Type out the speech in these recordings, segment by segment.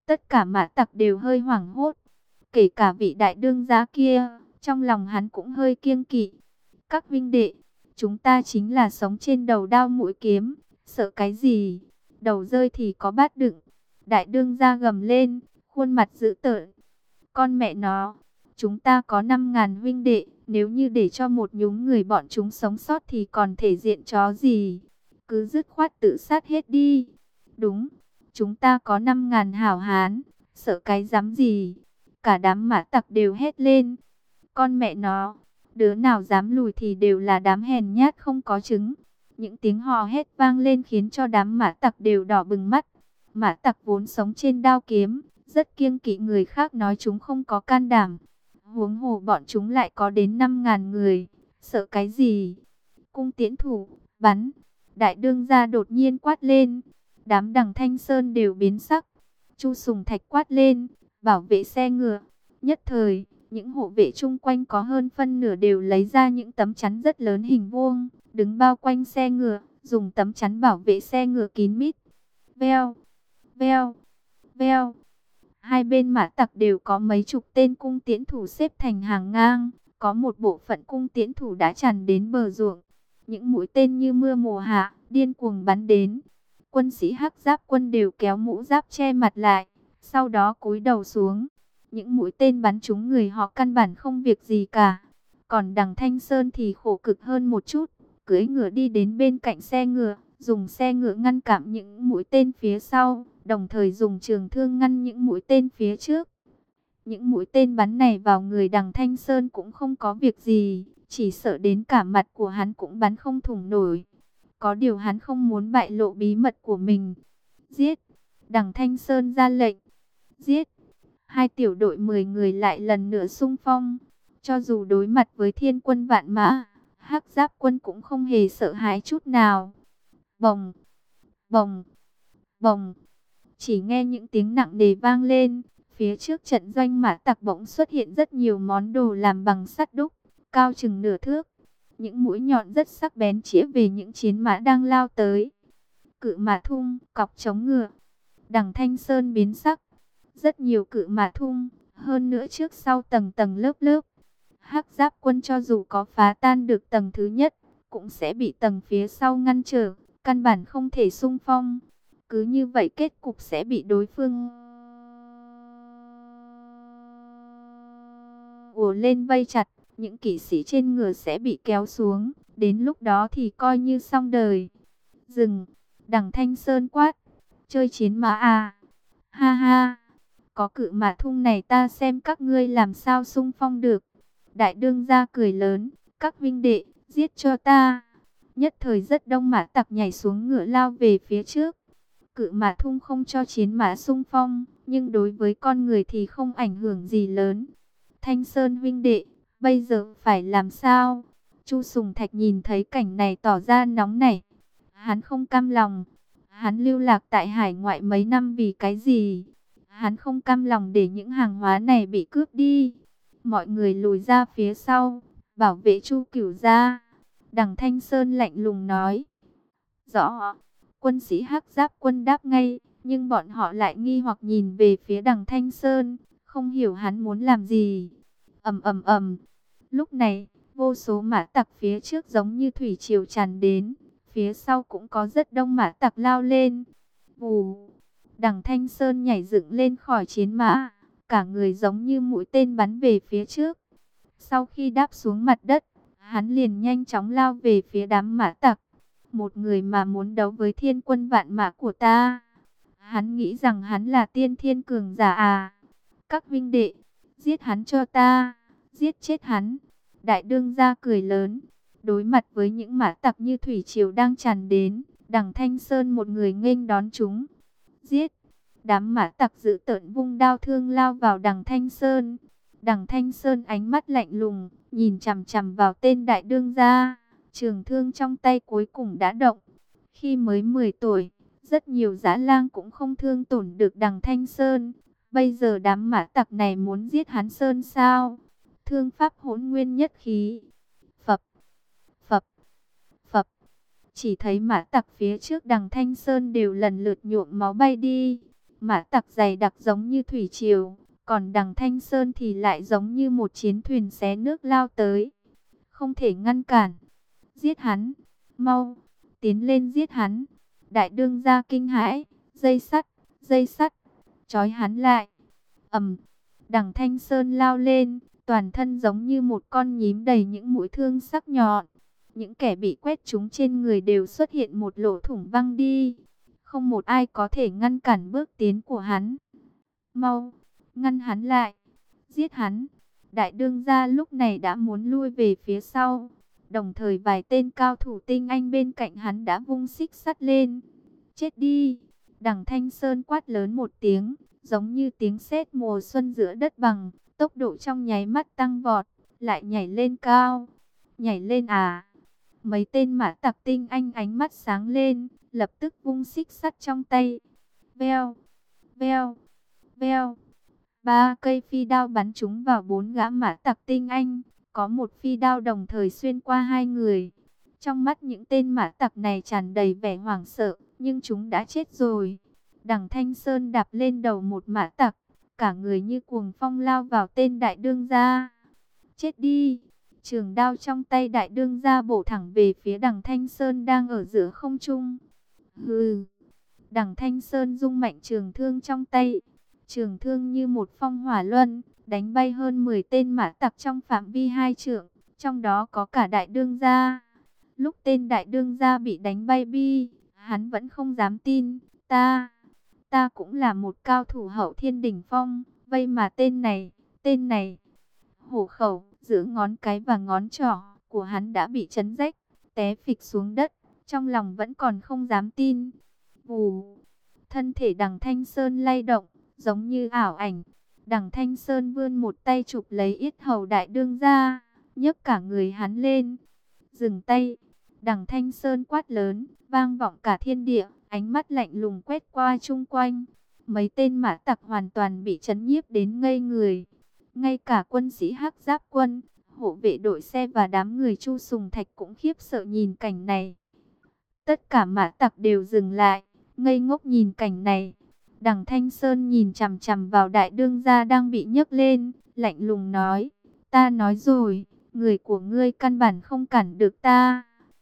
Tất cả mã tặc đều hơi hoảng hốt, kể cả vị đại đương gia kia, trong lòng hắn cũng hơi kiêng kỵ. Các huynh đệ, chúng ta chính là sống trên đầu đao mũi kiếm, sợ cái gì? Đầu rơi thì có bát đựng. Đại đương gia gầm lên, khuôn mặt dữ tợn. Con mẹ nó, chúng ta có 5.000 huynh đệ, nếu như để cho một nhúm người bọn chúng sống sót thì còn thể diện chó gì? Cứ dứt khoát tự sát hết đi. Đúng, chúng ta có 5.000 hảo hán, sợ cái dám gì? Cả đám mã tặc đều hét lên. Con mẹ nó, đứa nào dám lùi thì đều là đám hèn nhát không có trứng. Những tiếng hò hét vang lên khiến cho đám mã tặc đều đỏ bừng mắt. Mã tặc vốn sống trên đao kiếm, rất kiêng kỵ người khác nói chúng không có can đảm. Huống hồ bọn chúng lại có đến 5.000 người, sợ cái gì? Cung tiễn thủ, bắn. Đại đương gia đột nhiên quát lên. Đám Đằng Thanh Sơn đều biến sắc. Chu Sùng Thạch quát lên, bảo vệ xe ngựa. Nhất thời, những hộ vệ chung quanh có hơn phân nửa đều lấy ra những tấm chắn rất lớn hình vuông, đứng bao quanh xe ngựa, dùng tấm chắn bảo vệ xe ngựa kín mít. Veo, veo, veo. Hai bên mã tặc đều có mấy chục tên cung tiễn thủ xếp thành hàng ngang, có một bộ phận cung tiễn thủ đã tràn đến bờ ruộng. Những mũi tên như mưa mùa hạ, điên cuồng bắn đến. Quân sĩ Hắc Giáp quân đều kéo mũ giáp che mặt lại, sau đó cúi đầu xuống. Những mũi tên bắn trúng người họ căn bản không việc gì cả. Còn Đằng Thanh Sơn thì khổ cực hơn một chút, cưỡi ngựa đi đến bên cạnh xe ngựa, dùng xe ngựa ngăn cản những mũi tên phía sau, đồng thời dùng trường thương ngăn những mũi tên phía trước. Những mũi tên bắn này vào người Đằng Thanh Sơn cũng không có việc gì, chỉ sợ đến cả mặt của hắn cũng bắn không thủng nổi. Có điều hắn không muốn bại lộ bí mật của mình. Giết! Đằng Thanh Sơn ra lệnh. Giết! Hai tiểu đội 10 người lại lần nữa xung phong. Cho dù đối mặt với thiên quân vạn mã, Hắc Giáp quân cũng không hề sợ hãi chút nào. Bồng! Bồng! Bồng! Chỉ nghe những tiếng nặng nề vang lên. Phía trước trận doanh mã tặc bỗng xuất hiện rất nhiều món đồ làm bằng sắt đúc, cao chừng nửa thước. Những mũi nhọn rất sắc bén chĩa về những chiến mã đang lao tới. Cự mã thung, cọc chống ngựa. Đằng Thanh Sơn biến sắc. Rất nhiều cự mã thung, hơn nữa trước sau tầng tầng lớp lớp. Hắc Giáp quân cho dù có phá tan được tầng thứ nhất, cũng sẽ bị tầng phía sau ngăn trở, căn bản không thể xung phong. Cứ như vậy kết cục sẽ bị đối phương ùa lên vây chặt. Những kỵ sĩ trên ngựa sẽ bị kéo xuống, đến lúc đó thì coi như xong đời. Dừng! Đằng Thanh Sơn quát. Chơi chiến mã à? Ha ha! Có cự mã thung này ta xem các ngươi làm sao xung phong được. Đại đương gia cười lớn. Các vinh đệ, giết cho ta! Nhất thời rất đông mã tặc nhảy xuống ngựa lao về phía trước. Cự mã thung không cho chiến mã xung phong, nhưng đối với con người thì không ảnh hưởng gì lớn. Thanh Sơn vinh đệ, bây giờ phải làm sao? Chu Sùng Thạch nhìn thấy cảnh này tỏ ra nóng nảy. Hắn không cam lòng. Hắn lưu lạc tại hải ngoại mấy năm vì cái gì? Hắn không cam lòng để những hàng hóa này bị cướp đi. Mọi người lùi ra phía sau, bảo vệ Chu Cửu gia. Đằng Thanh Sơn lạnh lùng nói. Rõ. Quân sĩ Hắc Giáp quân đáp ngay, nhưng bọn họ lại nghi hoặc nhìn về phía Đằng Thanh Sơn, không hiểu hắn muốn làm gì. Ầm ầm ầm. Lúc này, vô số mã tặc phía trước giống như thủy triều tràn đến, phía sau cũng có rất đông mã tặc lao lên. Vù. Đằng Thanh Sơn nhảy dựng lên khỏi chiến mã, cả người giống như mũi tên bắn về phía trước. Sau khi đáp xuống mặt đất, hắn liền nhanh chóng lao về phía đám mã tặc. Một người mà muốn đấu với thiên quân vạn mã của ta. Hắn nghĩ rằng hắn là tiên thiên cường giả à? Các vinh đệ, giết hắn cho ta, giết chết hắn. Đại đương gia cười lớn. Đối mặt với những mã tặc như thủy triều đang tràn đến, Đằng Thanh Sơn một người nghênh đón chúng. Giết! Đám mã tặc dữ tợn vung đao thương lao vào Đằng Thanh Sơn. Đằng Thanh Sơn ánh mắt lạnh lùng, nhìn chằm chằm vào tên đại đương gia. Trường thương trong tay cuối cùng đã động. Khi mới 10 tuổi, rất nhiều dã lang cũng không thương tổn được Đằng Thanh Sơn. Bây giờ đám mã tặc này muốn giết hắn Sơn sao? Thương pháp hỗn nguyên nhất khí. Phập, phập, phập. Chỉ thấy mã tặc phía trước Đằng Thanh Sơn đều lần lượt nhuộm máu bay đi. Mã tặc dày đặc giống như thủy triều, còn đằng Thanh Sơn thì lại giống như một chiến thuyền xé nước lao tới. Không thể ngăn cản. Giết hắn, mau, tiến lên giết hắn. Đại đương gia kinh hãi, dây sắt, trói hắn lại. Đằng Thanh Sơn lao lên, toàn thân giống như một con nhím đầy những mũi thương sắc nhọn. Những kẻ bị quét trúng trên người đều xuất hiện một lỗ thủng văng đi. Không một ai có thể ngăn cản bước tiến của hắn. Mau, ngăn hắn lại, giết hắn. Đại đương gia lúc này đã muốn lui về phía sau. Đồng thời vài tên cao thủ tinh anh bên cạnh hắn đã vung xích sắt lên. Chết đi! Đằng Thanh Sơn quát lớn một tiếng, giống như tiếng sét mùa xuân giữa đất bằng. Tốc độ trong nháy mắt tăng vọt, lại nhảy lên cao. Nhảy lên à? Mấy tên mã tặc tinh anh ánh mắt sáng lên, lập tức vung xích sắt trong tay. Veo, veo, veo. 3 cây phi đao bắn trúng vào 4 gã mã tặc tinh anh. Có một phi đao đồng thời xuyên qua 2 người. Trong mắt những tên mã tặc này tràn đầy vẻ hoảng sợ, nhưng chúng đã chết rồi. Đằng Thanh Sơn đạp lên đầu một mã tặc, cả người như cuồng phong lao vào tên đại đương gia. Chết đi! Trường đao trong tay đại đương gia bổ thẳng về phía đằng Thanh Sơn đang ở giữa không trung. Hừ! Đằng Thanh Sơn rung mạnh trường thương trong tay. Trường thương như một phong hỏa luân, đánh bay hơn 10 tên mã tặc trong phạm vi 2 trượng, trong đó có cả đại đương gia. Lúc tên đại đương gia bị đánh bay bi, hắn vẫn không dám tin. Ta cũng là một cao thủ hậu thiên đỉnh phong, vậy mà tên này, hổ khẩu, giữa ngón cái và ngón trỏ của hắn đã bị chấn rách, té phịch xuống đất, trong lòng vẫn còn không dám tin. Vù, thân thể đằng Thanh Sơn lay động, giống như ảo ảnh. Đằng Thanh Sơn vươn một tay chụp lấy yết hầu đại đương gia, nhấc cả người hắn lên. Dừng tay! Đằng Thanh Sơn quát lớn, vang vọng cả thiên địa, ánh mắt lạnh lùng quét qua chung quanh. Mấy tên mã tặc hoàn toàn bị chấn nhiếp đến ngây người. Ngay cả quân sĩ Hắc Giáp quân, hộ vệ đội xe và đám người Chu Sùng Thạch cũng khiếp sợ nhìn cảnh này. Tất cả mã tặc đều dừng lại, ngây ngốc nhìn cảnh này. Đằng Thanh Sơn nhìn chằm chằm vào đại đương gia đang bị nhấc lên, lạnh lùng nói: ta nói rồi, người của ngươi căn bản không cản được ta.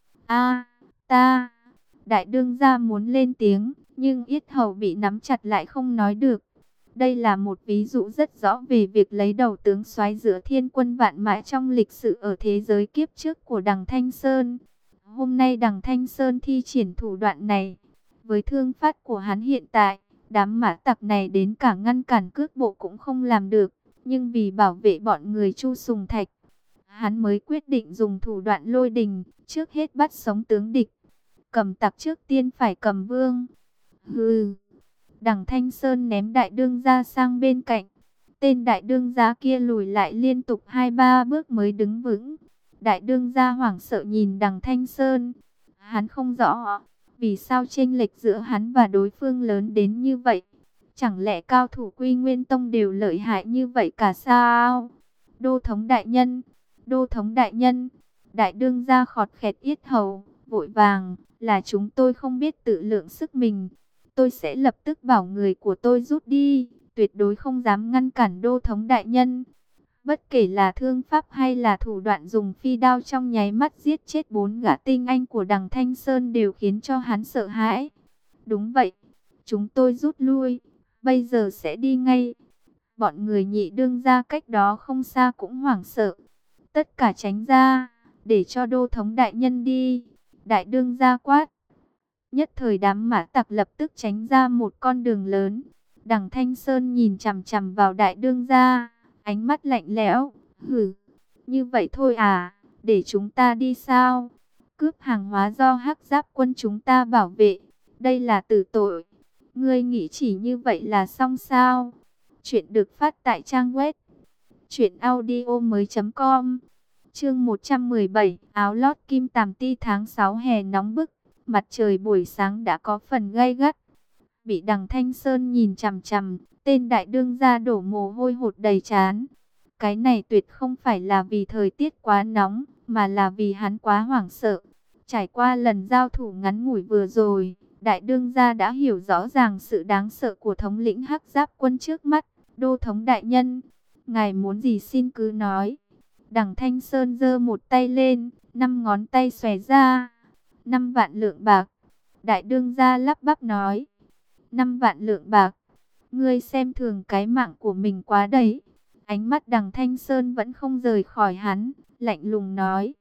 Ta. Đại đương gia muốn lên tiếng, nhưng yết hầu bị nắm chặt lại không nói được. Đây là một ví dụ rất rõ về việc lấy đầu tướng soái giữa thiên quân vạn mã trong lịch sử ở thế giới kiếp trước của đằng Thanh Sơn. Hôm nay đằng Thanh Sơn thi triển thủ đoạn này. Với thương pháp của hắn hiện tại, đám mã tặc này đến cả ngăn cản cước bộ cũng không làm được. Nhưng vì bảo vệ bọn người Chu Sùng Thạch, hắn mới quyết định dùng thủ đoạn lôi đình, trước hết bắt sống tướng địch. Cầm tặc trước tiên phải cầm vương. Hừ! Đằng Thanh Sơn ném đại đương gia sang bên cạnh. Tên đại đương gia kia lùi lại liên tục 2-3 bước mới đứng vững. Đại đương gia hoảng sợ nhìn đằng Thanh Sơn. Hắn không rõ vì sao chênh lệch giữa hắn và đối phương lớn đến như vậy. Chẳng lẽ cao thủ Quy Nguyên Tông đều lợi hại như vậy cả sao? Đô thống đại nhân! Đô thống đại nhân! Đại đương gia khọt khẹt yết hầu, vội vàng: là chúng tôi không biết tự lượng sức mình. Tôi sẽ lập tức bảo người của tôi rút đi, tuyệt đối không dám ngăn cản đô thống đại nhân. Bất kể là thương pháp hay là thủ đoạn dùng phi đao trong nháy mắt giết chết 4 gã tinh anh của đằng Thanh Sơn đều khiến cho hắn sợ hãi. Đúng vậy, chúng tôi rút lui, bây giờ sẽ đi ngay. Bọn người Nhị đương gia cách đó không xa cũng hoảng sợ. Tất cả tránh ra, để cho đô thống đại nhân đi. Đại đương gia quát. Nhất thời đám mã tặc lập tức tránh ra một con đường lớn. Đằng Thanh Sơn nhìn chằm chằm vào đại đương gia, ánh mắt lạnh lẽo. Hử, như vậy thôi à, để chúng ta đi sao? Cướp hàng hóa do Hắc Giáp quân chúng ta bảo vệ, đây là tử tội. Ngươi nghĩ chỉ như vậy là xong sao? Chuyện được phát tại trang web truyệnaudiomoi.com. Chương 117, áo lót kim tàm ti. Tháng 6 hè nóng bức, mặt trời buổi sáng đã có phần gay gắt. Bị đằng Thanh Sơn nhìn chằm chằm, tên đại đương gia đổ mồ hôi hột đầy trán. Cái này tuyệt không phải là vì thời tiết quá nóng, mà là vì hắn quá hoảng sợ. Trải qua lần giao thủ ngắn ngủi vừa rồi, Đại đương gia đã hiểu rõ ràng sự đáng sợ của thống lĩnh Hắc Giáp quân trước mắt. Đô thống đại nhân, ngài muốn gì xin cứ nói. Đằng Thanh Sơn giơ một tay lên, 5 ngón tay xòe ra. 5 vạn lượng bạc. Đại đương gia lắp bắp nói. 5 vạn lượng bạc. Ngươi xem thường cái mạng của mình quá đấy. Ánh mắt đằng Thanh Sơn vẫn không rời khỏi hắn, lạnh lùng nói.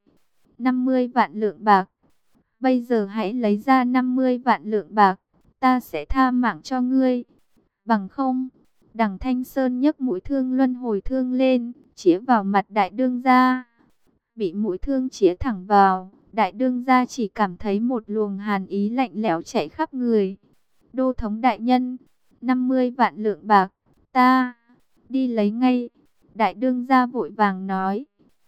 50 vạn lượng bạc. Bây giờ hãy lấy ra 50 vạn lượng bạc. Ta sẽ tha mạng cho ngươi. Bằng không. Đằng Thanh Sơn nhấc mũi thương luân hồi thương lên, chĩa vào mặt đại đương gia. Bị mũi thương chĩa thẳng vào, đại đương gia chỉ cảm thấy một luồng hàn ý lạnh lẽo chạy khắp người. Đô thống đại nhân, 50 vạn lượng bạc, ta đi lấy ngay. Đại đương gia vội vàng nói.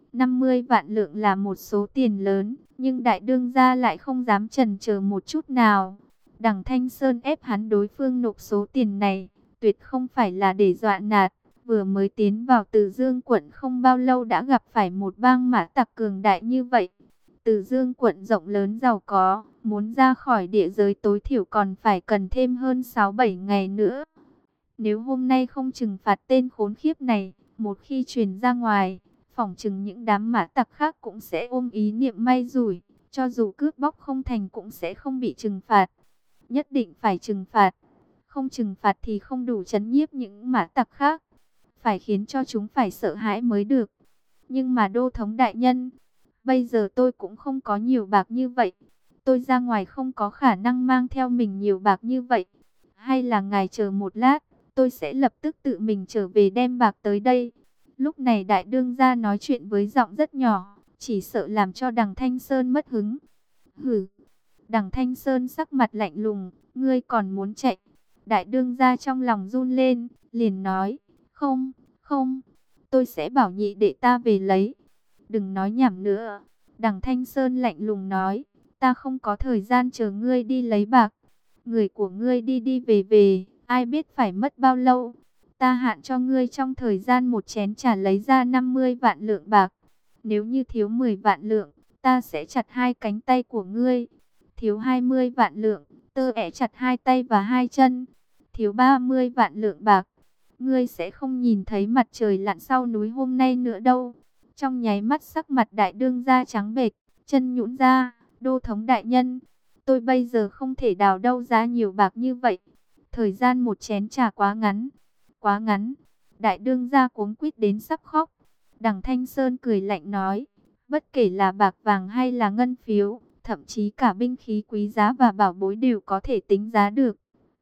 50 vạn lượng là một số tiền lớn, nhưng đại đương gia lại không dám chần chờ một chút nào. Đằng Thanh Sơn ép hắn đối phương nộp số tiền này, tuyệt không phải là để dọa nạt. Vừa mới tiến vào Từ Dương quận không bao lâu đã gặp phải một bang mã tặc cường đại như vậy. Từ Dương quận rộng lớn giàu có, muốn ra khỏi địa giới tối thiểu còn phải cần thêm hơn 6-7 ngày nữa. Nếu hôm nay không trừng phạt tên khốn khiếp này, một khi truyền ra ngoài, phỏng chừng những đám mã tặc khác cũng sẽ ôm ý niệm may rủi, cho dù cướp bóc không thành cũng sẽ không bị trừng phạt. Nhất định phải trừng phạt, không trừng phạt thì không đủ trấn nhiếp những mã tặc khác, phải khiến cho chúng phải sợ hãi mới được. Nhưng mà đô thống đại nhân, bây giờ tôi cũng không có nhiều bạc như vậy, tôi ra ngoài không có khả năng mang theo mình nhiều bạc như vậy. Hay là ngài chờ một lát, tôi sẽ lập tức tự mình trở về đem bạc tới đây. Lúc này đại đương gia nói chuyện với giọng rất nhỏ, chỉ sợ làm cho đằng Thanh Sơn mất hứng. Hử! Đằng Thanh Sơn sắc mặt lạnh lùng, ngươi còn muốn chạy? Đại đương gia trong lòng run lên, liền nói, không, không, tôi sẽ bảo nhị đệ ta về lấy. Đừng nói nhảm nữa. Đằng Thanh Sơn lạnh lùng nói, ta không có thời gian chờ ngươi đi lấy bạc. Người của ngươi đi đi về về, ai biết phải mất bao lâu. Ta hạn cho ngươi trong thời gian một chén trà lấy ra 50 vạn lượng bạc. Nếu như thiếu 10 vạn lượng, ta sẽ chặt hai cánh tay của ngươi. Thiếu 20 vạn lượng, tơ ẻ chặt hai tay và hai chân. Thiếu 30 vạn lượng bạc, ngươi sẽ không nhìn thấy mặt trời lặn sau núi hôm nay nữa đâu. Trong nháy mắt sắc mặt đại đương gia trắng bệch, chân nhũn ra. Đô thống đại nhân, tôi bây giờ không thể đào đâu ra nhiều bạc như vậy. Thời gian một chén trà quá ngắn, quá ngắn. Đại đương gia cuống quýt đến sắp khóc. Đằng Thanh Sơn cười lạnh nói, bất kể là bạc vàng hay là ngân phiếu, thậm chí cả binh khí quý giá và bảo bối đều có thể tính giá được.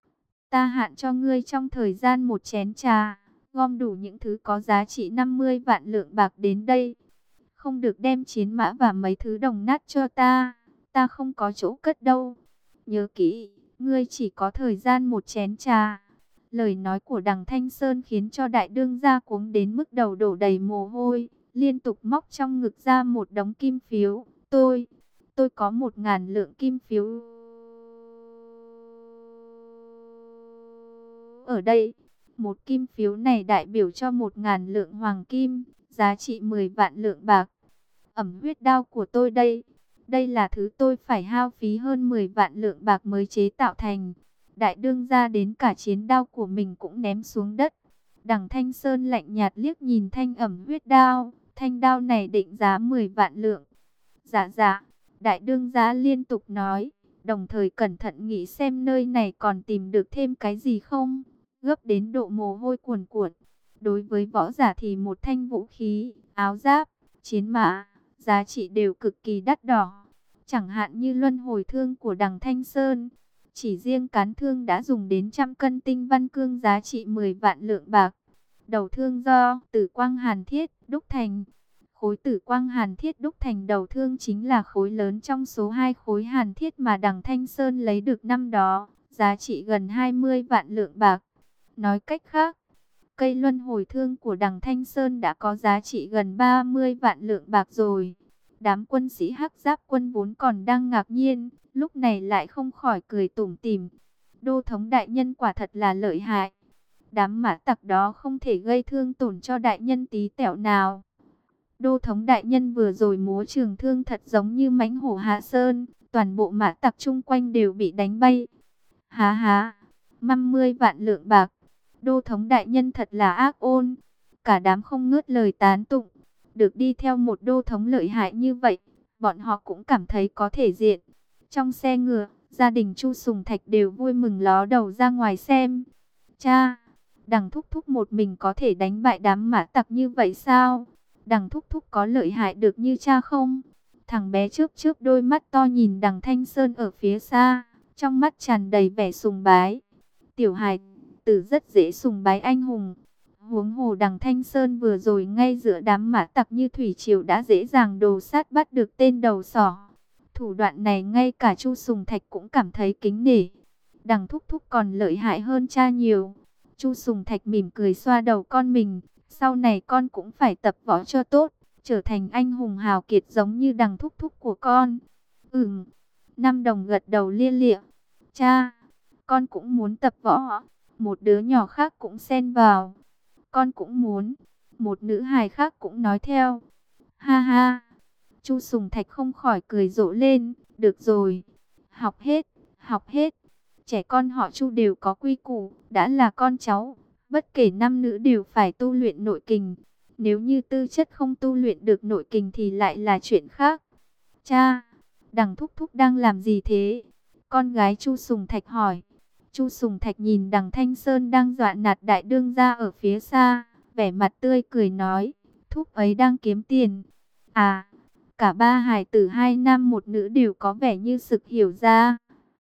Ta hạn cho ngươi trong thời gian một chén trà, gom đủ những thứ có giá trị 50 vạn lượng bạc đến đây. Không được đem chiến mã và mấy thứ đồng nát cho ta, ta không có chỗ cất đâu. Nhớ kỹ, ngươi chỉ có thời gian một chén trà. Lời nói của đằng Thanh Sơn khiến cho đại đương gia cuống đến mức đầu đổ đầy mồ hôi, liên tục móc trong ngực ra một đống kim phiếu. Tôi có 1.000 lượng kim phiếu ở đây. Một kim phiếu này đại biểu cho 1.000 lượng hoàng kim, giá trị 10 vạn lượng bạc. Ẩm huyết đao của tôi đây. Đây là thứ tôi phải hao phí hơn 10 vạn lượng bạc mới chế tạo thành. Đại đương gia đến cả chiến đao của mình cũng ném xuống đất. Đằng Thanh Sơn lạnh nhạt liếc nhìn thanh ẩm huyết đao. Thanh đao này định giá 10 vạn lượng. Dạ dạ, đại đương gia liên tục nói, đồng thời cẩn thận nghĩ xem nơi này còn tìm được thêm cái gì không. Gấp đến độ mồ hôi cuồn cuộn. Đối với võ giả thì một thanh vũ khí, áo giáp, chiến mã, giá trị đều cực kỳ đắt đỏ. Chẳng hạn như luân hồi thương của đằng Thanh Sơn, chỉ riêng cán thương đã dùng đến 100 cân tinh văn cương giá trị 10 vạn lượng bạc. Đầu thương do Tử Quang Hàn Thiết đúc thành. Khối Tử Quang Hàn Thiết đúc thành đầu thương chính là khối lớn trong số 2 khối hàn thiết mà đằng Thanh Sơn lấy được năm đó, giá trị gần 20 vạn lượng bạc. Nói cách khác, cây luân hồi thương của đằng Thanh Sơn đã có giá trị gần 30 vạn lượng bạc rồi. Đám quân sĩ Hắc Giáp quân vốn còn đang ngạc nhiên, lúc này lại không khỏi cười tủm tỉm. Đô thống đại nhân quả thật là lợi hại. Đám mã tặc đó không thể gây thương tổn cho đại nhân tí tẹo nào. Đô thống đại nhân vừa rồi múa trường thương thật giống như mãnh hổ hạ sơn, toàn bộ mã tặc chung quanh đều bị đánh bay. Há há, 50 vạn lượng bạc. Đô thống đại nhân thật là ác ôn. Cả đám không ngớt lời tán tụng. Được đi theo một đô thống lợi hại như vậy, bọn họ cũng cảm thấy có thể diện. Trong xe ngựa, gia đình Chu Sùng Thạch đều vui mừng ló đầu ra ngoài xem. Cha, Đằng thúc thúc một mình có thể đánh bại đám mã tặc như vậy sao? Đằng thúc thúc có lợi hại được như cha không? Thằng bé trước trước đôi mắt to nhìn Đằng Thanh Sơn ở phía xa, trong mắt tràn đầy vẻ sùng bái. Tiểu hài tử rất dễ sùng bái anh hùng. Huống hồ Đằng Thanh Sơn vừa rồi ngay giữa đám mã tặc như thủy triều đã dễ dàng đồ sát bắt được tên đầu sỏ. Thủ đoạn này ngay cả Chu Sùng Thạch cũng cảm thấy kính nể. Đằng thúc thúc còn lợi hại hơn cha nhiều. Chu Sùng Thạch mỉm cười xoa đầu con mình. Sau này con cũng phải tập võ cho tốt, trở thành anh hùng hào kiệt giống như Đằng thúc thúc của con. Nam Đồng gật đầu lia lịa. Cha, con cũng muốn tập võ. Một đứa nhỏ khác cũng xen vào. Con cũng muốn. Một nữ hài khác cũng nói theo. Ha ha. Chu Sùng Thạch không khỏi cười rộ lên. Được rồi. Học hết, học hết. Trẻ con họ Chu đều có quy củ. Đã là con cháu, bất kể nam nữ đều phải tu luyện nội kình. Nếu như tư chất không tu luyện được nội kình thì lại là chuyện khác. Cha, Đằng thúc thúc đang làm gì thế? Con gái Chu Sùng Thạch hỏi. Chu Sùng Thạch nhìn Đằng Thanh Sơn đang dọa nạt đại đương gia ở phía xa, vẻ mặt tươi cười nói, thúc ấy đang kiếm tiền. À, cả ba hài tử hai nam một nữ đều có vẻ như sực hiểu ra.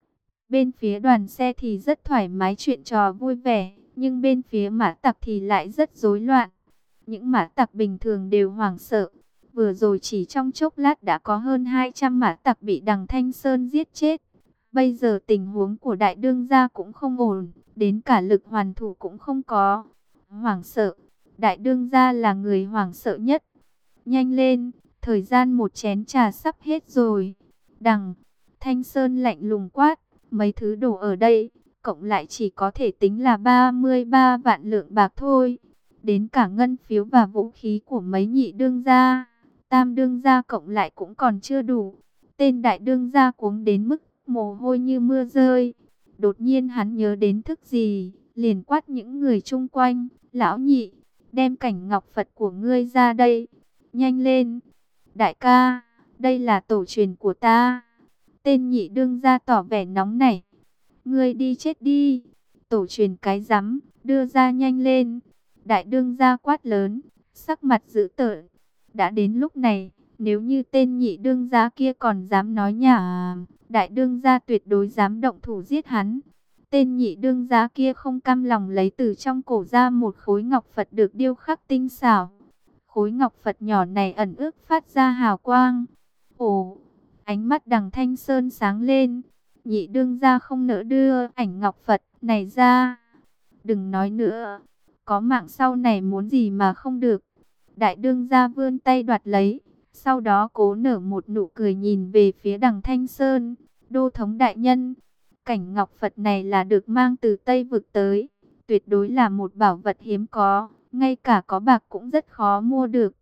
Bên phía đoàn xe thì rất thoải mái chuyện trò vui vẻ, nhưng bên phía mã tặc thì lại rất rối loạn. Những mã tặc bình thường đều hoảng sợ. Vừa rồi chỉ trong chốc lát đã có hơn 200 mã tặc bị Đằng Thanh Sơn giết chết. Bây giờ tình huống của đại đương gia cũng không ổn, đến cả lực hoàn thủ cũng không có. Hoảng sợ, đại đương gia là người hoảng sợ nhất. Nhanh lên, thời gian một chén trà sắp hết rồi. Đằng Thanh Sơn lạnh lùng quát, mấy thứ đồ ở đây, cộng lại chỉ có thể tính là 33 vạn lượng bạc thôi. Đến cả ngân phiếu và vũ khí của mấy nhị đương gia, tam đương gia cộng lại cũng còn chưa đủ. Tên đại đương gia cuống đến mức mồ hôi như mưa rơi. Đột nhiên hắn nhớ đến thức gì, liền quát những người chung quanh, lão nhị, đem cảnh ngọc Phật của ngươi ra đây, nhanh lên. Đại ca, đây là tổ truyền của ta. Tên nhị đương gia tỏ vẻ nóng nảy. Ngươi đi chết đi, tổ truyền cái rắm, đưa ra nhanh lên. Đại đương gia quát lớn, sắc mặt dữ tợn. Đã đến lúc này, nếu như tên nhị đương gia kia còn dám nói nhảm, đại đương gia tuyệt đối dám động thủ giết hắn. Tên nhị đương gia kia không cam lòng lấy từ trong cổ ra một khối ngọc Phật được điêu khắc tinh xảo. Khối ngọc Phật nhỏ này ẩn ước phát ra hào quang. Ồ, ánh mắt Đằng Thanh Sơn sáng lên. Nhị đương gia không nỡ đưa ảnh ngọc Phật này ra. Đừng nói nữa, có mạng sau này muốn gì mà không được. Đại đương gia vươn tay đoạt lấy, sau đó cố nở một nụ cười nhìn về phía Đằng Thanh Sơn. Đô thống đại nhân, cảnh ngọc Phật này là được mang từ Tây vực tới, tuyệt đối là một bảo vật hiếm có, ngay cả có bạc cũng rất khó mua được.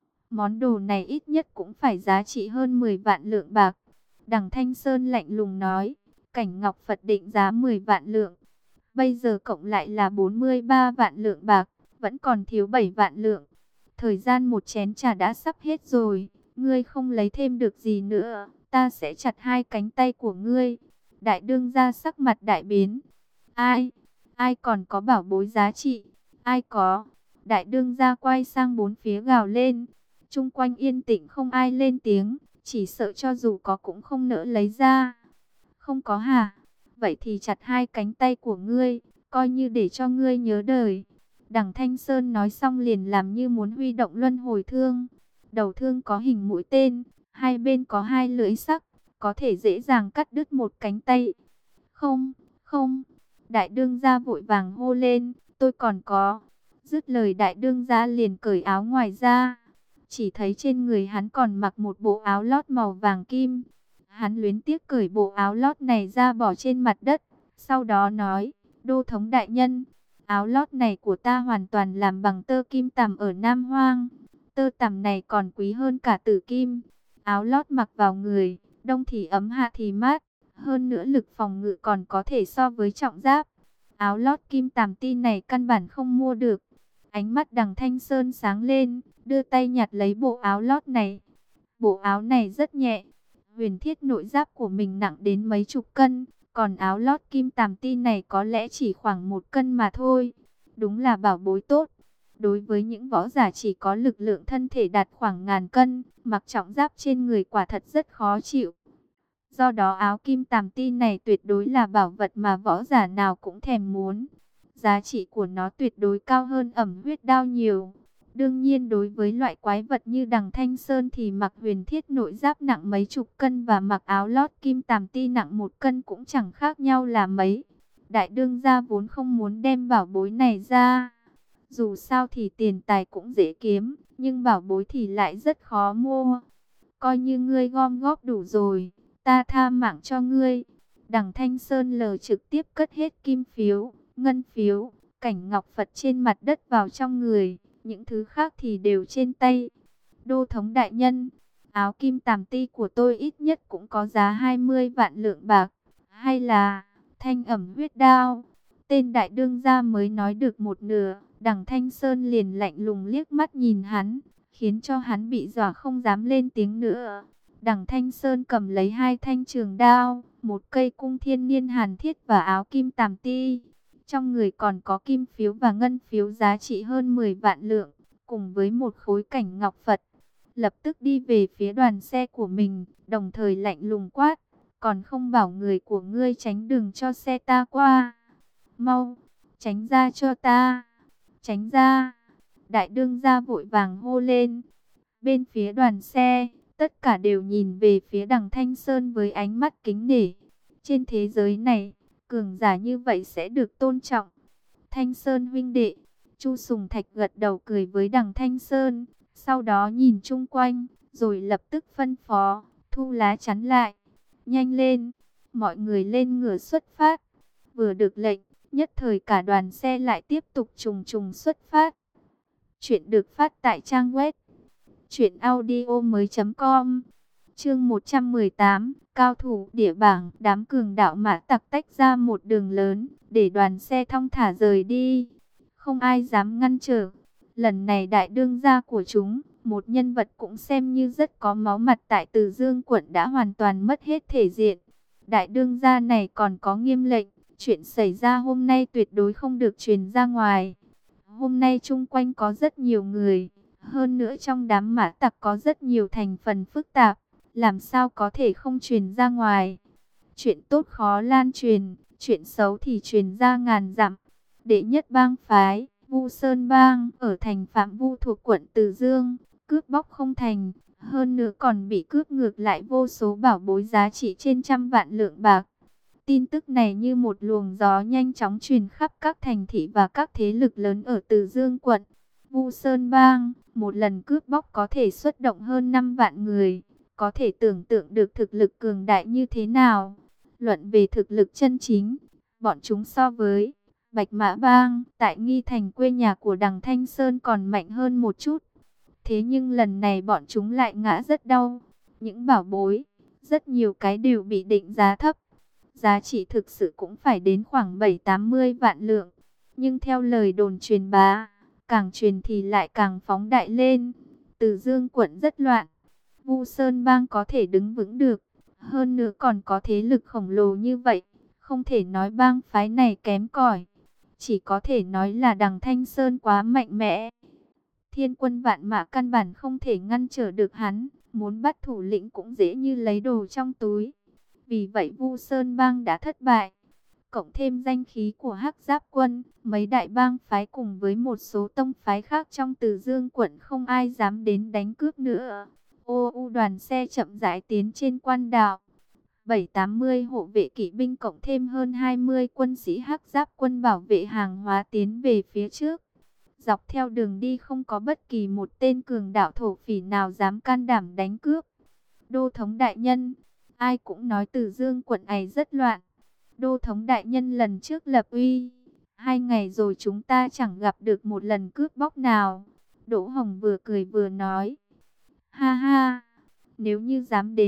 Món đồ này ít nhất cũng phải giá trị hơn 10 vạn lượng bạc. Đằng Thanh Sơn lạnh lùng nói, cảnh ngọc Phật định giá 10 vạn lượng. Bây giờ cộng lại là 43 vạn lượng bạc, vẫn còn thiếu 7 vạn lượng. Thời gian một chén trà đã sắp hết rồi, ngươi không lấy thêm được gì nữa, ta sẽ chặt hai cánh tay của ngươi. Đại đương gia sắc mặt đại biến. Ai còn có bảo bối giá trị? Ai có? Đại đương gia quay sang bốn phía gào lên. Chung quanh yên tĩnh không ai lên tiếng, chỉ sợ cho dù có cũng không nỡ lấy ra. Không có hả? Vậy thì chặt hai cánh tay của ngươi, coi như để cho ngươi nhớ đời. Đằng Thanh Sơn nói xong liền làm như muốn huy động luân hồi thương. Đầu thương có hình mũi tên, hai bên có hai lưỡi sắc, có thể dễ dàng cắt đứt một cánh tay. Không, không, đại đương gia vội vàng hô lên, tôi còn có. Dứt lời đại đương gia liền cởi áo ngoài ra. Chỉ thấy trên người hắn còn mặc một bộ áo lót màu vàng kim. Hắn luyến tiếc cởi bộ áo lót này ra bỏ trên mặt đất. Sau đó nói, đô thống đại nhân, áo lót này của ta hoàn toàn làm bằng tơ kim tằm ở Nam Hoang. Tơ tằm này còn quý hơn cả tử kim. Áo lót mặc vào người, đông thì ấm hạ thì mát, Hơn nữa lực phòng ngự còn có thể so với trọng giáp. Áo lót kim tàm ti này căn bản không mua được. Ánh mắt Đằng Thanh Sơn sáng lên, đưa tay nhặt lấy bộ áo lót này. Bộ áo này rất nhẹ, huyền thiết nội giáp của mình nặng đến mấy chục cân, còn áo lót kim tàm ti này có lẽ chỉ khoảng 1 cân mà thôi. Đúng là bảo bối tốt. Đối với những võ giả chỉ có lực lượng thân thể đạt khoảng 1000 cân, mặc trọng giáp trên người quả thật rất khó chịu. Do đó áo kim tàm ti này tuyệt đối là bảo vật mà võ giả nào cũng thèm muốn. Giá trị của nó tuyệt đối cao hơn ẩm huyết đao nhiều. Đương nhiên đối với loại quái vật như Đằng Thanh Sơn thì mặc huyền thiết nội giáp nặng mấy chục cân và mặc áo lót kim tàm ti nặng 1 cân cũng chẳng khác nhau là mấy. Đại đương gia vốn không muốn đem bảo bối này ra. Dù sao thì tiền tài cũng dễ kiếm, nhưng bảo bối thì lại rất khó mua. Coi như ngươi gom góp đủ rồi, ta tha mạng cho ngươi. Đằng Thanh Sơn lờ trực tiếp cất hết kim phiếu, ngân phiếu, cảnh ngọc Phật trên mặt đất vào trong người. Những thứ khác thì đều trên tay. Đô thống đại nhân, áo kim tàm ti của tôi ít nhất cũng có giá 20 vạn lượng bạc. Hay là thanh ẩm huyết đao? Tên đại đương gia mới nói được một nửa. Đằng Thanh Sơn liền lạnh lùng liếc mắt nhìn hắn, khiến cho hắn bị dọa không dám lên tiếng nữa. Đằng Thanh Sơn cầm lấy 2 thanh trường đao, một cây cung thiên niên hàn thiết và áo kim tàm ti. Trong người còn có kim phiếu và ngân phiếu giá trị hơn 10 vạn lượng, cùng với một khối cảnh ngọc Phật. Lập tức đi về phía đoàn xe của mình, đồng thời lạnh lùng quát. Còn không bảo người của ngươi tránh đường cho xe ta qua. Mau, tránh ra cho ta. Tránh ra. Đại đương gia vội vàng hô lên. Bên phía đoàn xe, tất cả đều nhìn về phía Đằng Thanh Sơn với ánh mắt kính nể. Trên thế giới này, cường giả như vậy sẽ được tôn trọng. Thanh Sơn huynh đệ. Chu Sùng Thạch gật đầu cười với Đằng Thanh Sơn. Sau đó nhìn chung quanh, rồi lập tức phân phó, thu lá chắn lại. Nhanh lên, mọi người lên ngựa xuất phát. Vừa được lệnh, nhất thời cả đoàn xe lại tiếp tục trùng trùng xuất phát. Chuyện được phát tại trang web truyệnaudiomoi.com. Chương 118, cao thủ địa bảng. Đám cường đạo mã tặc tách ra một đường lớn, để đoàn xe thong thả rời đi. Không ai dám ngăn trở. Lần này đại đương gia của chúng, một nhân vật cũng xem như rất có máu mặt tại Từ Dương quận đã hoàn toàn mất hết thể diện. Đại đương gia này còn có nghiêm lệnh, chuyện xảy ra hôm nay tuyệt đối không được truyền ra ngoài. Hôm nay chung quanh có rất nhiều người, hơn nữa trong đám mã tặc có rất nhiều thành phần phức tạp, làm sao có thể không truyền ra ngoài. Chuyện tốt khó lan truyền, chuyện xấu thì truyền ra ngàn dặm. Đệ nhất bang phái, Vu Sơn Bang, ở thành Phạm Vu thuộc quận Từ Dương, cướp bóc không thành, hơn nữa còn bị cướp ngược lại vô số bảo bối giá trị trên 100 vạn lượng bạc. Tin tức này như một luồng gió nhanh chóng truyền khắp các thành thị và các thế lực lớn ở Từ Dương quận. Vu Sơn Bang, một lần cướp bóc có thể xuất động hơn 5 vạn người, có thể tưởng tượng được thực lực cường đại như thế nào. Luận về thực lực chân chính, bọn chúng so với Bạch Mã Bang tại Nghi Thành quê nhà của Đằng Thanh Sơn còn mạnh hơn một chút. Thế nhưng lần này bọn chúng lại ngã rất đau. Những bảo bối, rất nhiều cái đều bị định giá thấp. Giá trị thực sự cũng phải đến khoảng 7-80 vạn lượng. Nhưng theo lời đồn truyền bá, càng truyền thì lại càng phóng đại lên. Từ Dương quận rất loạn. Vu Sơn Bang có thể đứng vững được. Hơn nữa còn có thế lực khổng lồ như vậy. Không thể nói bang phái này kém cỏi. Chỉ có thể nói là Đằng Thanh Sơn quá mạnh mẽ. Thiên quân vạn mã căn bản không thể ngăn trở được hắn. Muốn bắt thủ lĩnh cũng dễ như lấy đồ trong túi. Vì vậy Vu Sơn Bang đã thất bại. Cộng thêm danh khí của Hắc Giáp Quân, mấy đại bang phái cùng với một số tông phái khác trong Từ Dương quận không ai dám đến đánh cướp nữa. Đoàn xe chậm rãi tiến trên quan đạo. 7-80 hộ vệ kỵ binh cộng thêm hơn 20 quân sĩ Hắc Giáp Quân bảo vệ hàng hóa tiến về phía trước. Dọc theo đường đi không có bất kỳ một tên cường đạo thổ phỉ nào dám can đảm đánh cướp. Đô thống đại nhân, ai cũng nói Từ Dương quận ấy rất loạn. Đô thống đại nhân lần trước lập uy, 2 ngày rồi chúng ta chẳng gặp được một lần cướp bóc nào. Đỗ Hồng vừa cười vừa nói. Ha ha, nếu như dám đến,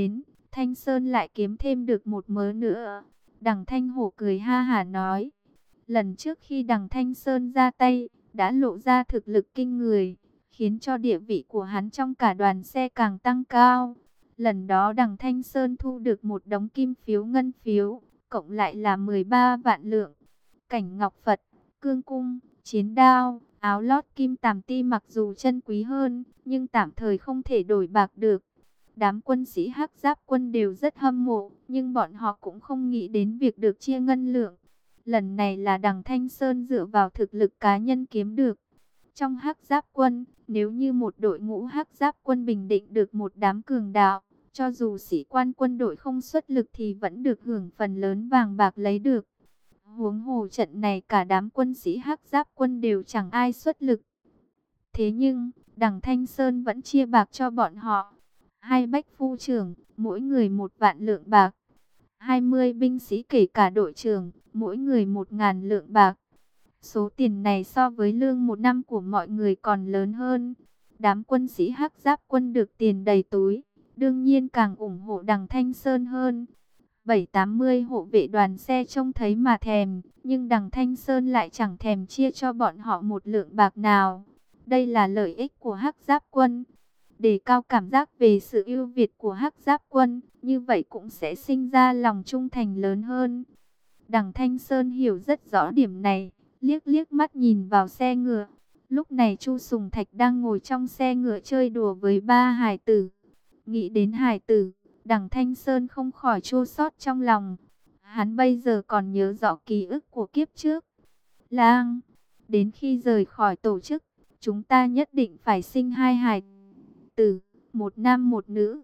Thanh Sơn lại kiếm thêm được một mớ nữa. Đằng Thanh Hổ cười ha hả nói, lần trước khi đằng Thanh Sơn ra tay, đã lộ ra thực lực kinh người, khiến cho địa vị của hắn trong cả đoàn xe càng tăng cao. Lần đó đằng Thanh Sơn thu được một đống kim phiếu ngân phiếu, cộng lại là 13 vạn lượng. Cảnh ngọc Phật, cương cung, chiến đao, áo lót kim tàm ti mặc dù chân quý hơn, nhưng tạm thời không thể đổi bạc được. Đám quân sĩ Hắc Giáp quân đều rất hâm mộ, nhưng bọn họ cũng không nghĩ đến việc được chia ngân lượng. Lần này là đằng Thanh Sơn dựa vào thực lực cá nhân kiếm được. Trong Hắc Giáp quân, nếu như một đội ngũ Hắc Giáp quân bình định được một đám cường đạo, cho dù sĩ quan quân đội không xuất lực thì vẫn được hưởng phần lớn vàng bạc lấy được. Huống hồ trận này cả đám quân sĩ Hắc Giáp quân đều chẳng ai xuất lực. Thế nhưng, đằng Thanh Sơn vẫn chia bạc cho bọn họ. 2 bách phu trưởng, mỗi người 1 vạn lượng bạc. 20 binh sĩ kể cả đội trưởng, mỗi người 1.000 lượng bạc. Số tiền này so với lương một năm của mọi người còn lớn hơn. Đám quân sĩ Hắc Giáp quân được tiền đầy túi, đương nhiên càng ủng hộ đằng Thanh Sơn hơn. 7-80 hộ vệ đoàn xe trông thấy mà thèm, nhưng đằng Thanh Sơn lại chẳng thèm chia cho bọn họ một lượng bạc nào. Đây là lợi ích của Hắc Giáp quân. Đề cao cảm giác về sự ưu việt của Hắc Giáp quân, như vậy cũng sẽ sinh ra lòng trung thành lớn hơn. Đằng Thanh Sơn hiểu rất rõ điểm này, liếc liếc mắt nhìn vào xe ngựa. Lúc này Chu Sùng Thạch đang ngồi trong xe ngựa chơi đùa với 3 hài tử. Nghĩ đến hài tử, đằng Thanh Sơn không khỏi chua xót trong lòng. Hắn bây giờ còn nhớ rõ ký ức của kiếp trước. Lang, đến khi rời khỏi tổ chức, chúng ta nhất định phải sinh 2 hài tử, 1 nam 1 nữ.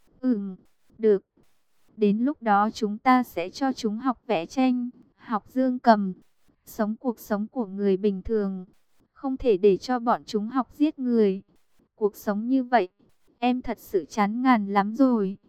Được. Đến lúc đó chúng ta sẽ cho chúng học vẽ tranh, học dương cầm, sống cuộc sống của người bình thường. Không thể để cho bọn chúng học giết người. Cuộc sống như vậy, em thật sự chán ngàn lắm rồi.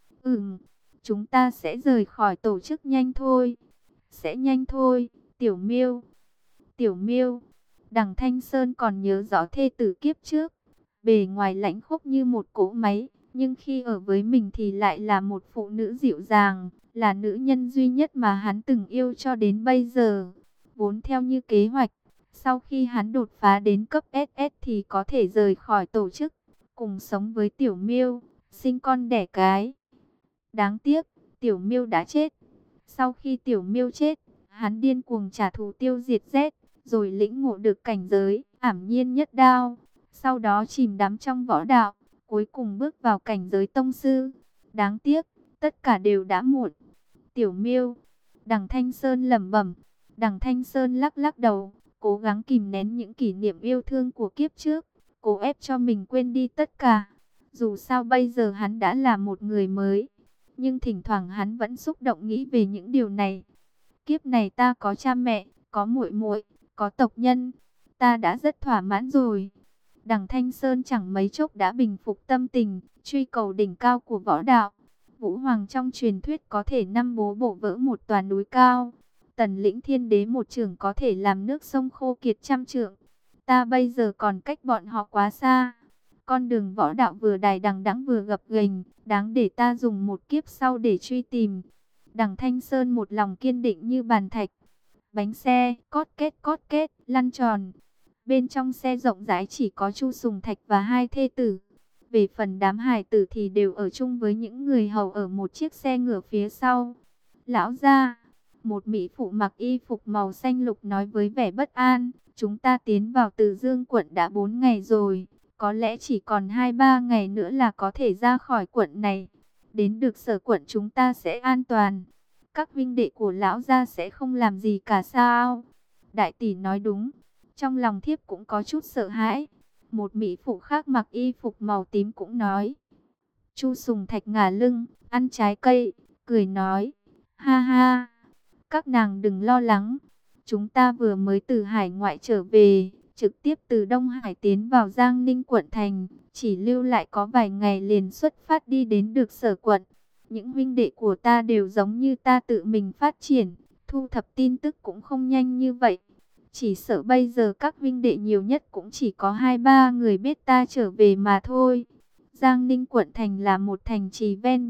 Chúng ta sẽ rời khỏi tổ chức nhanh thôi. Sẽ nhanh thôi, Tiểu Miêu. Tiểu Miêu, đằng Thanh Sơn còn nhớ rõ thê tử kiếp trước. Bề ngoài lãnh khốc như một cỗ máy, nhưng khi ở với mình thì lại là một phụ nữ dịu dàng, là nữ nhân duy nhất mà hắn từng yêu cho đến bây giờ. Vốn theo như kế hoạch, sau khi hắn đột phá đến cấp SS thì có thể rời khỏi tổ chức, cùng sống với Tiểu Miêu, sinh con đẻ cái. Đáng tiếc, Tiểu Miêu đã chết. Sau khi Tiểu Miêu chết, hắn điên cuồng trả thù tiêu diệt Z, rồi lĩnh ngộ được cảnh giới ảm nhiên nhất đao. Sau đó chìm đắm trong võ đạo, cuối cùng bước vào cảnh giới tông sư. Đáng tiếc, tất cả đều đã muộn. Tiểu Miêu, đằng Thanh Sơn lẩm bẩm. Đằng Thanh Sơn lắc lắc đầu, cố gắng kìm nén những kỷ niệm yêu thương của kiếp trước, cố ép cho mình quên đi tất cả. Dù sao bây giờ hắn đã là một người mới, nhưng thỉnh thoảng hắn vẫn xúc động nghĩ về những điều này. Kiếp này ta có cha mẹ, có muội muội, có tộc nhân, ta đã rất thỏa mãn rồi. Đằng Thanh Sơn chẳng mấy chốc đã bình phục tâm tình, truy cầu đỉnh cao của võ đạo. Vũ Hoàng trong truyền thuyết có thể năm bố bổ vỡ một tòa núi cao. Tần lĩnh thiên đế một chưởng có thể làm nước sông khô kiệt trăm trượng. Ta bây giờ còn cách bọn họ quá xa. Con đường võ đạo vừa dài đằng đẵng vừa gập ghềnh, đáng để ta dùng một kiếp sau để truy tìm. Đằng Thanh Sơn một lòng kiên định như bàn thạch. Bánh xe, cót kết, lăn tròn. Bên trong xe rộng rãi chỉ có Chu Sùng Thạch và 2 thê tử. Về phần đám hài tử thì đều ở chung với những người hầu ở một chiếc xe ngựa phía sau. Lão gia, một mỹ phụ mặc y phục màu xanh lục nói với vẻ bất an, chúng ta tiến vào Từ Dương quận đã 4 ngày rồi, có lẽ chỉ còn 2-3 ngày nữa là có thể ra khỏi quận này. Đến được Sở quận chúng ta sẽ an toàn. Các huynh đệ của lão gia sẽ không làm gì cả sao? Đại tỷ nói đúng. Trong lòng thiếp cũng có chút sợ hãi. Một mỹ phụ khác mặc y phục màu tím cũng nói. Chu Sùng Thạch ngả lưng, ăn trái cây, cười nói. Ha ha, các nàng đừng lo lắng. Chúng ta vừa mới từ hải ngoại trở về, trực tiếp từ Đông Hải tiến vào Giang Ninh quận thành. Chỉ lưu lại có vài ngày liền xuất phát đi đến được Sở quận. Những huynh đệ của ta đều giống như ta tự mình phát triển, thu thập tin tức cũng không nhanh như vậy. Chỉ sợ bây giờ các huynh đệ nhiều nhất cũng chỉ có 2-3 người biết ta trở về mà thôi. Giang Ninh quận thành là một thành trì ven biển,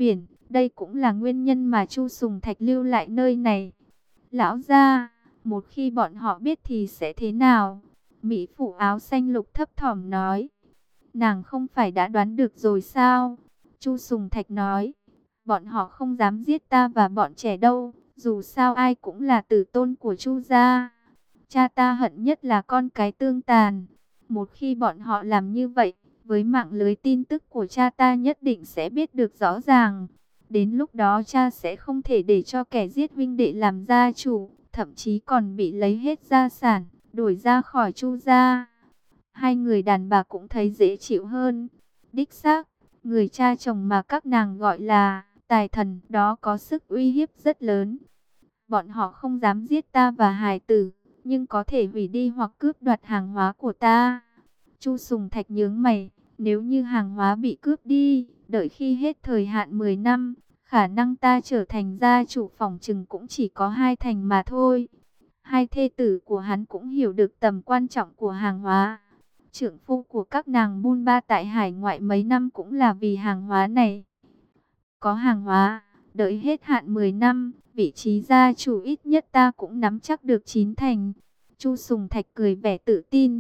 Đây cũng là nguyên nhân mà Chu Sùng Thạch lưu lại nơi này. Lão gia, một khi bọn họ biết thì sẽ thế nào? Mỹ phụ áo xanh lục thấp thỏm nói. Nàng không phải đã đoán được rồi sao? Chu Sùng Thạch nói. Bọn họ không dám giết ta và bọn trẻ đâu. Dù sao ai cũng là tử tôn của Chu gia. Cha ta hận nhất là con cái tương tàn. Một khi bọn họ làm như vậy, với mạng lưới tin tức của cha ta nhất định sẽ biết được rõ ràng. Đến lúc đó cha sẽ không thể để cho kẻ giết huynh đệ làm gia chủ, thậm chí còn bị lấy hết gia sản, đuổi ra khỏi Chu gia. Hai người đàn bà cũng thấy dễ chịu hơn. Đích xác, người cha chồng mà các nàng gọi là tài thần đó có sức uy hiếp rất lớn. Bọn họ không dám giết ta và hài tử, nhưng có thể hủy đi hoặc cướp đoạt hàng hóa của ta. Chu Sùng Thạch nhướng mày, nếu như hàng hóa bị cướp đi, đợi khi hết thời hạn 10 năm, khả năng ta trở thành gia chủ phỏng chừng cũng chỉ có 2 thành mà thôi. Hai thê tử của hắn cũng hiểu được tầm quan trọng của hàng hóa. Trưởng phu của các nàng buôn ba tại hải ngoại mấy năm cũng là vì hàng hóa này. Có hàng hóa, đợi hết hạn 10 năm, vị trí gia chủ ít nhất ta cũng nắm chắc được 9 thành. Chu Sùng Thạch cười vẻ tự tin.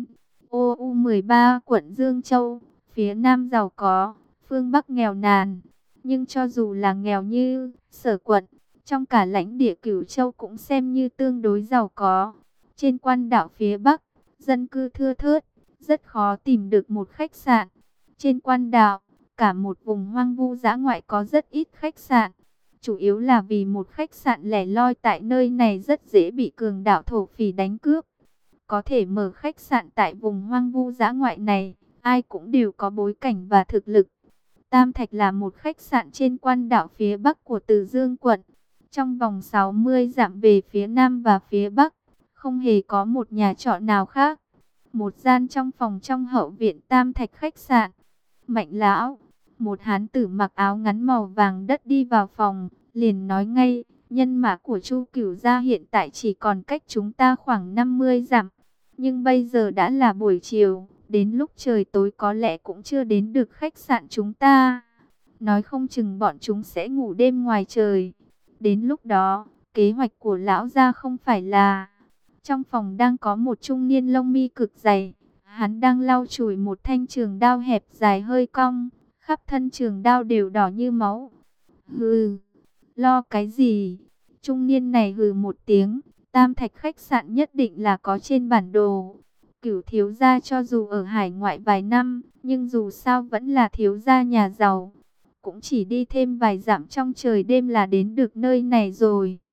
OU13 quận Dương Châu, phía Nam giàu có, phương Bắc nghèo nàn. Nhưng cho dù là nghèo như Sở quận, trong cả lãnh địa Cửu Châu cũng xem như tương đối giàu có. Trên quan đảo phía Bắc, dân cư thưa thớt, rất khó tìm được một khách sạn. Trên quan đảo, cả một vùng hoang vu dã ngoại có rất ít khách sạn. Chủ yếu là vì một khách sạn lẻ loi tại nơi này rất dễ bị cường đạo thổ phỉ đánh cướp. Có thể mở khách sạn tại vùng hoang vu dã ngoại này, ai cũng đều có bối cảnh và thực lực. Tam Thạch là một khách sạn trên quan đảo phía Bắc của Từ Dương quận. Trong vòng 60 dặm về phía Nam và phía Bắc, không hề có một nhà trọ nào khác. Một gian trong phòng trong hậu viện Tam Thạch khách sạn. Mạnh lão, một hán tử mặc áo ngắn màu vàng đất đi vào phòng, liền nói ngay, nhân mã của Chu Cửu gia hiện tại chỉ còn cách chúng ta khoảng 50 dặm. Nhưng bây giờ đã là buổi chiều, đến lúc trời tối có lẽ cũng chưa đến được khách sạn chúng ta. Nói không chừng bọn chúng sẽ ngủ đêm ngoài trời. Đến lúc đó, kế hoạch của lão gia không phải là... Trong phòng đang có một trung niên lông mi cực dày. Hắn đang lau chùi một thanh trường đao hẹp dài hơi cong. Khắp thân trường đao đều đỏ như máu. Hừ, lo cái gì? Trung niên này hừ một tiếng. Tam Thạch khách sạn nhất định là có trên bản đồ. Cửu thiếu gia cho dù ở hải ngoại vài năm, nhưng dù sao vẫn là thiếu gia nhà giàu. Cũng chỉ đi thêm vài dặm trong trời đêm là đến được nơi này rồi.